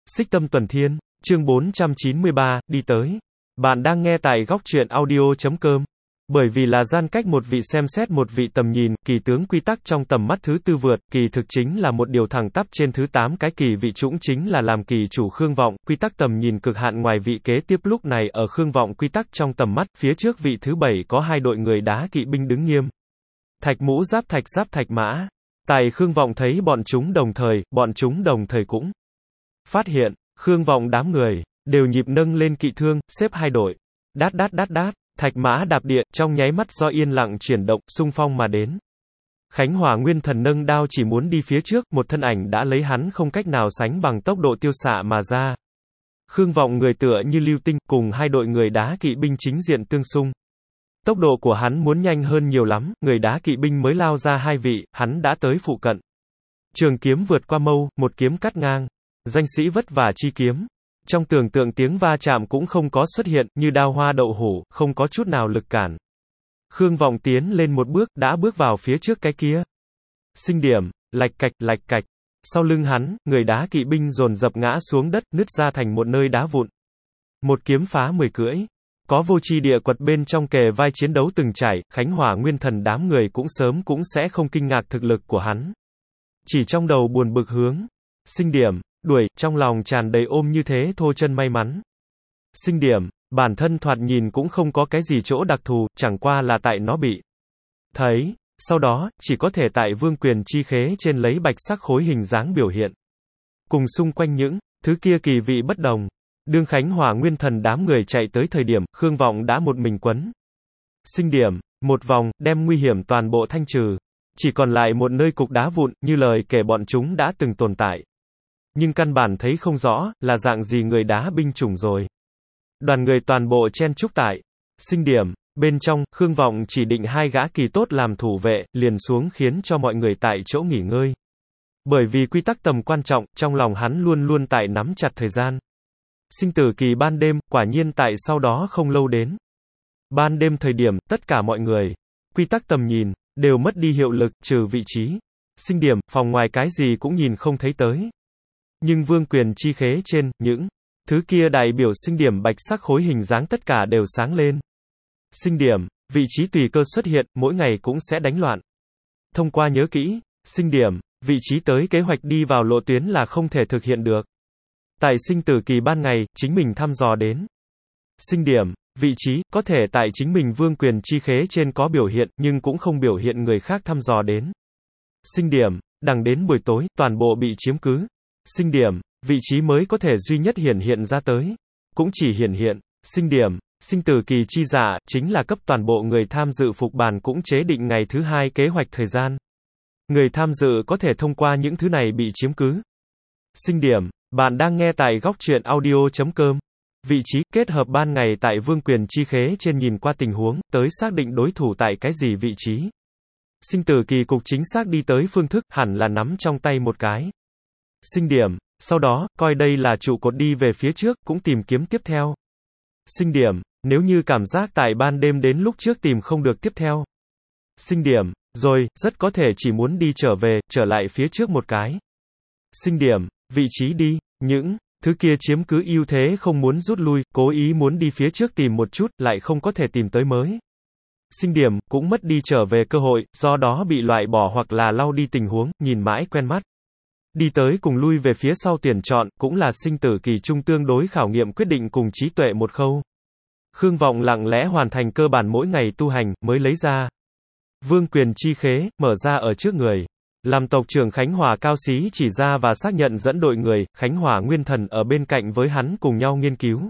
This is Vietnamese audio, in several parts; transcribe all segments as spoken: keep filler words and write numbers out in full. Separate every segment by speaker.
Speaker 1: Xích Tâm Tuần Thiên, chương bốn trăm chín mươi ba, đi tới. Bạn đang nghe tại góc truyện audio chấm com. Bởi vì là gian cách một vị xem xét một vị tầm nhìn, kỳ tướng quy tắc trong tầm mắt thứ tư vượt, kỳ thực chính là một điều thẳng tắp trên thứ tám cái kỳ vị trũng chính là làm kỳ chủ Khương Vọng, quy tắc tầm nhìn cực hạn ngoài vị kế tiếp lúc này ở Khương Vọng quy tắc trong tầm mắt, phía trước vị thứ bảy có hai đội người đá kỵ binh đứng nghiêm. Thạch mũ giáp thạch giáp thạch mã. Tài Khương Vọng thấy bọn chúng đồng thời, bọn chúng đồng thời cũng phát hiện, Khương Vọng đám người, đều nhịp nâng lên kỵ thương, xếp hai đội. Đát đát đát đát, thạch mã đạp địa, trong nháy mắt do yên lặng chuyển động, xung phong mà đến. Khánh Hỏa Nguyên Thần nâng đao chỉ muốn đi phía trước, một thân ảnh đã lấy hắn không cách nào sánh bằng tốc độ tiêu xạ mà ra. Khương Vọng người tựa như lưu tinh, cùng hai đội người đá kỵ binh chính diện tương xung. Tốc độ của hắn muốn nhanh hơn nhiều lắm, người đá kỵ binh mới lao ra hai vị, hắn đã tới phụ cận. Trường kiếm vượt qua mâu, một kiếm cắt ngang. Danh sĩ vất vả chi kiếm. Trong tưởng tượng tiếng va chạm cũng không có xuất hiện, như đao hoa đậu hủ, không có chút nào lực cản. Khương Vọng tiến lên một bước, đã bước vào phía trước cái kia. Sinh điểm, lạch cạch, lạch cạch. Sau lưng hắn, người đá kỵ binh dồn dập ngã xuống đất, nứt ra thành một nơi đá vụn. Một kiếm phá mười cưỡi. Có vô tri địa quật bên trong kề vai chiến đấu từng trải, Khánh Hỏa Nguyên Thần đám người cũng sớm cũng sẽ không kinh ngạc thực lực của hắn. Chỉ trong đầu buồn bực hướng. Sinh điểm, đuổi, trong lòng tràn đầy ôm như thế thô chân may mắn. Sinh điểm, bản thân thoạt nhìn cũng không có cái gì chỗ đặc thù, chẳng qua là tại nó bị thấy, sau đó, chỉ có thể tại vương quyền chi khế trên lấy bạch sắc khối hình dáng biểu hiện. Cùng xung quanh những thứ kia kỳ vị bất đồng. Đương Khánh Hỏa Nguyên Thần đám người chạy tới thời điểm, Khương Vọng đã một mình quấn. Sinh điểm, một vòng, đem nguy hiểm toàn bộ thanh trừ. Chỉ còn lại một nơi cục đá vụn, như lời kể bọn chúng đã từng tồn tại. Nhưng căn bản thấy không rõ, là dạng gì người đá binh chủng rồi. Đoàn người toàn bộ chen chúc tại. Sinh điểm, bên trong, Khương Vọng chỉ định hai gã kỳ tốt làm thủ vệ, liền xuống khiến cho mọi người tại chỗ nghỉ ngơi. Bởi vì quy tắc tầm quan trọng, trong lòng hắn luôn luôn tại nắm chặt thời gian. Sinh tử kỳ ban đêm, quả nhiên tại sau đó không lâu đến. Ban đêm thời điểm, tất cả mọi người, quy tắc tầm nhìn, đều mất đi hiệu lực, trừ vị trí. Sinh điểm, phòng ngoài cái gì cũng nhìn không thấy tới. Nhưng vương quyền chi khế trên, những thứ kia đại biểu sinh điểm bạch sắc khối hình dáng tất cả đều sáng lên. Sinh điểm, vị trí tùy cơ xuất hiện, mỗi ngày cũng sẽ đánh loạn. Thông qua nhớ kỹ, sinh điểm, vị trí tới kế hoạch đi vào lộ tuyến là không thể thực hiện được. Tại sinh tử kỳ ban ngày, chính mình thăm dò đến. Sinh điểm, vị trí, có thể tại chính mình vương quyền chi khế trên có biểu hiện, nhưng cũng không biểu hiện người khác thăm dò đến. Sinh điểm, đằng đến buổi tối, toàn bộ bị chiếm cứ. Sinh điểm, vị trí mới có thể duy nhất hiển hiện ra tới. Cũng chỉ hiển hiện. Sinh điểm, sinh tử kỳ chi dạ, chính là cấp toàn bộ người tham dự phục bàn cũng chế định ngày thứ hai kế hoạch thời gian. Người tham dự có thể thông qua những thứ này bị chiếm cứ. Sinh điểm, bạn đang nghe tại góc truyện audio chấm com. Vị trí, kết hợp ban ngày tại vương quyền chi khế trên nhìn qua tình huống, tới xác định đối thủ tại cái gì vị trí. Sinh tử kỳ cục chính xác đi tới phương thức, hẳn là nắm trong tay một cái. Sinh điểm, sau đó, coi đây là trụ cột đi về phía trước, cũng tìm kiếm tiếp theo. Sinh điểm, nếu như cảm giác tại ban đêm đến lúc trước tìm không được tiếp theo. Sinh điểm, rồi, rất có thể chỉ muốn đi trở về, trở lại phía trước một cái. Sinh điểm, vị trí đi, những thứ kia chiếm cứ ưu thế không muốn rút lui, cố ý muốn đi phía trước tìm một chút, lại không có thể tìm tới mới. Sinh điểm, cũng mất đi trở về cơ hội, do đó bị loại bỏ hoặc là lau đi tình huống, nhìn mãi quen mắt. Đi tới cùng lui về phía sau tuyển chọn, cũng là sinh tử kỳ trung tương đối khảo nghiệm quyết định cùng trí tuệ một khâu. Khương Vọng lặng lẽ hoàn thành cơ bản mỗi ngày tu hành, mới lấy ra. Vương quyền chi khế, mở ra ở trước người. Làm tộc trưởng Khánh Hỏa Cao Xí chỉ ra và xác nhận dẫn đội người, Khánh Hỏa Nguyên Thần ở bên cạnh với hắn cùng nhau nghiên cứu.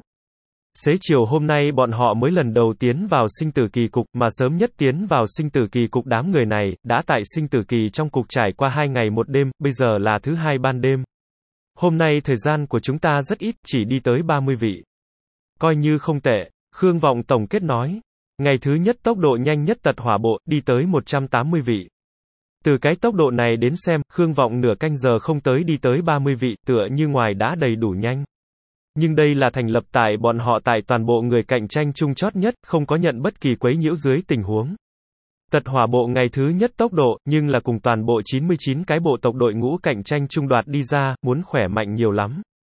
Speaker 1: Xế chiều hôm nay bọn họ mới lần đầu tiến vào sinh tử kỳ cục, mà sớm nhất tiến vào sinh tử kỳ cục đám người này, đã tại sinh tử kỳ trong cục trải qua hai ngày một đêm, bây giờ là thứ hai ban đêm. Hôm nay thời gian của chúng ta rất ít, chỉ đi tới ba mươi vị. Coi như không tệ, Khương Vọng tổng kết nói. Ngày thứ nhất tốc độ nhanh nhất tật hỏa bộ, đi tới một trăm tám mươi vị. Từ cái tốc độ này đến xem, Khương Vọng nửa canh giờ không tới đi tới ba mươi vị, tựa như ngoài đã đầy đủ nhanh. Nhưng đây là thành lập tại bọn họ tại toàn bộ người cạnh tranh chung chót nhất, không có nhận bất kỳ quấy nhiễu dưới tình huống. Tật hỏa bộ ngày thứ nhất tốc độ, nhưng là cùng toàn bộ chín mươi chín cái bộ tộc đội ngũ cạnh tranh chung đoạt đi ra, muốn khỏe mạnh nhiều lắm.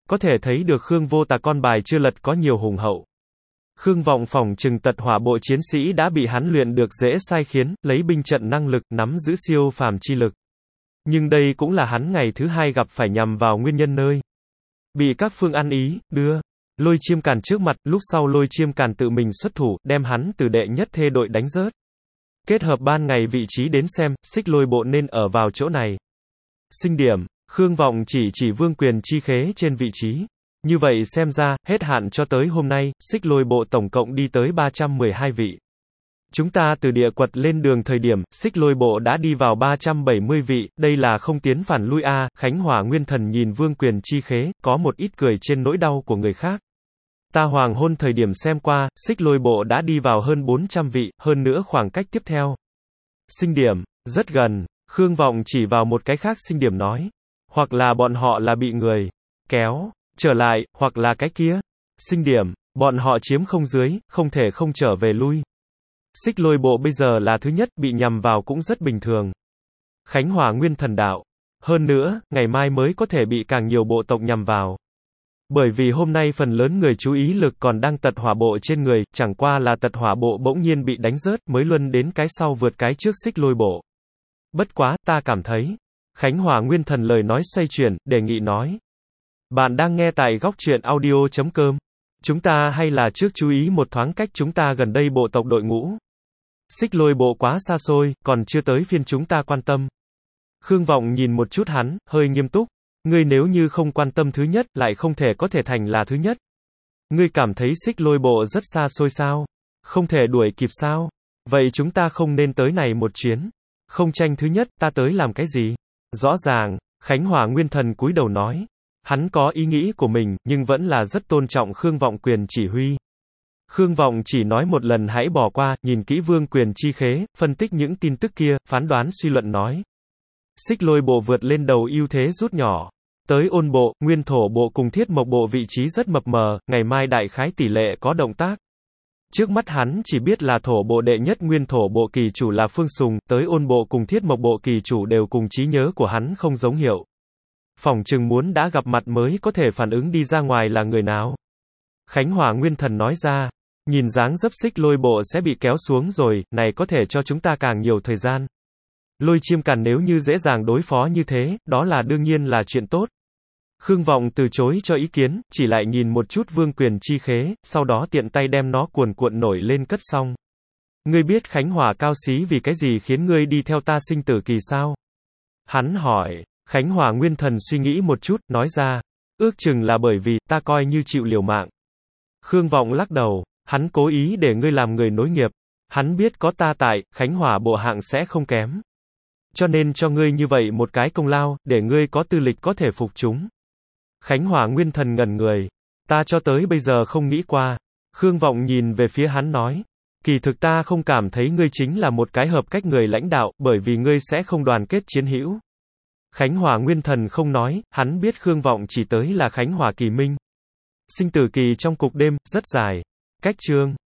Speaker 1: Có thể thấy được Khương Vô Tà con bài chưa lật có nhiều hùng hậu. Khương Vọng phỏng chừng tật hỏa bộ chiến sĩ đã bị hắn luyện được dễ sai khiến, lấy binh trận năng lực, nắm giữ siêu phàm chi lực. Nhưng đây cũng là hắn ngày thứ hai gặp phải nhằm vào nguyên nhân nơi. Bị các phương ăn ý, đưa. Lôi Chiêm Càn trước mặt, lúc sau Lôi Chiêm Càn tự mình xuất thủ, đem hắn từ đệ nhất thê đội đánh rớt. Kết hợp ban ngày vị trí đến xem, Xích Lôi bộ nên ở vào chỗ này. Sinh điểm, Khương Vọng chỉ chỉ Vương Quyền chi khế trên vị trí. Như vậy xem ra, hết hạn cho tới hôm nay, Xích Lôi bộ tổng cộng đi tới ba trăm mười hai vị. Chúng ta từ địa quật lên đường thời điểm, Xích Lôi bộ đã đi vào ba trăm bảy mươi vị, đây là không tiến phản lui a. Khánh Hỏa Nguyên Thần nhìn Vương Quyền chi khế, có một ít cười trên nỗi đau của người khác. Ta hoàng hôn thời điểm xem qua, Xích Lôi bộ đã đi vào hơn bốn trăm vị, hơn nữa khoảng cách tiếp theo. Sinh điểm, rất gần, Khương Vọng chỉ vào một cái khác sinh điểm nói. Hoặc là bọn họ là bị người kéo trở lại, hoặc là cái kia. Sinh điểm, bọn họ chiếm không dưới, không thể không trở về lui. Xích Lôi bộ bây giờ là thứ nhất, bị nhằm vào cũng rất bình thường. Khánh Hỏa Nguyên Thần đạo. Hơn nữa, ngày mai mới có thể bị càng nhiều bộ tộc nhằm vào. Bởi vì hôm nay phần lớn người chú ý lực còn đang tật hỏa bộ trên người, chẳng qua là tật hỏa bộ bỗng nhiên bị đánh rớt, mới luân đến cái sau vượt cái trước Xích Lôi bộ. Bất quá, ta cảm thấy. Khánh Hỏa Nguyên Thần lời nói xoay chuyển, đề nghị nói. Bạn đang nghe tại góc truyện audio chấm com. Chúng ta hay là trước chú ý một thoáng cách chúng ta gần đây bộ tộc đội ngũ. Xích Lôi bộ quá xa xôi, còn chưa tới phiên chúng ta quan tâm. Khương Vọng nhìn một chút hắn, hơi nghiêm túc. Ngươi nếu như không quan tâm thứ nhất, lại không thể có thể thành là thứ nhất. Ngươi cảm thấy Xích Lôi bộ rất xa xôi sao? Không thể đuổi kịp sao? Vậy chúng ta không nên tới này một chuyến. Không tranh thứ nhất, ta tới làm cái gì? Rõ ràng, Khánh Hỏa Nguyên Thần cúi đầu nói. Hắn có ý nghĩ của mình, nhưng vẫn là rất tôn trọng Khương Vọng quyền chỉ huy. Khương Vọng chỉ nói một lần hãy bỏ qua, nhìn kỹ Vương Quyền chi khế, phân tích những tin tức kia, phán đoán suy luận nói. Xích Lôi bộ vượt lên đầu ưu thế rút nhỏ. Tới Ôn bộ, Nguyên Thổ bộ cùng Thiết Mộc bộ vị trí rất mập mờ, ngày mai đại khái tỷ lệ có động tác. Trước mắt hắn chỉ biết là Thổ bộ đệ nhất Nguyên Thổ bộ kỳ chủ là Phương Sùng, tới Ôn bộ cùng Thiết Mộc bộ kỳ chủ đều cùng trí nhớ của hắn không giống hiệu. Phỏng chừng muốn đã gặp mặt mới có thể phản ứng đi ra ngoài là người nào. Khánh Hỏa Nguyên Thần nói ra, nhìn dáng dấp Xích Lôi bộ sẽ bị kéo xuống rồi, này có thể cho chúng ta càng nhiều thời gian. Lôi Chiêm Càn nếu như dễ dàng đối phó như thế, đó là đương nhiên là chuyện tốt. Khương Vọng từ chối cho ý kiến, chỉ lại nhìn một chút Vương Quyền chi khế, sau đó tiện tay đem nó cuồn cuộn nổi lên cất xong. Ngươi biết Khánh Hỏa cao xí vì cái gì khiến ngươi đi theo ta sinh tử kỳ sao? Hắn hỏi. Khánh Hỏa Nguyên Thần suy nghĩ một chút, nói ra. Ước chừng là bởi vì, ta coi như chịu liều mạng. Khương Vọng lắc đầu, hắn cố ý để ngươi làm người nối nghiệp. Hắn biết có ta tại, Khánh Hỏa bộ hạng sẽ không kém. Cho nên cho ngươi như vậy một cái công lao, để ngươi có tư lịch có thể phục chúng. Khánh Hỏa Nguyên Thần ngẩn người. Ta cho tới bây giờ không nghĩ qua. Khương Vọng nhìn về phía hắn nói. Kỳ thực ta không cảm thấy ngươi chính là một cái hợp cách người lãnh đạo, bởi vì ngươi sẽ không đoàn kết chiến hữu. Khánh Hỏa Nguyên Thần không nói, hắn biết Khương Vọng chỉ tới là Khánh Hỏa kỳ minh. Sinh tử kỳ trong cục đêm, rất dài. Cách chương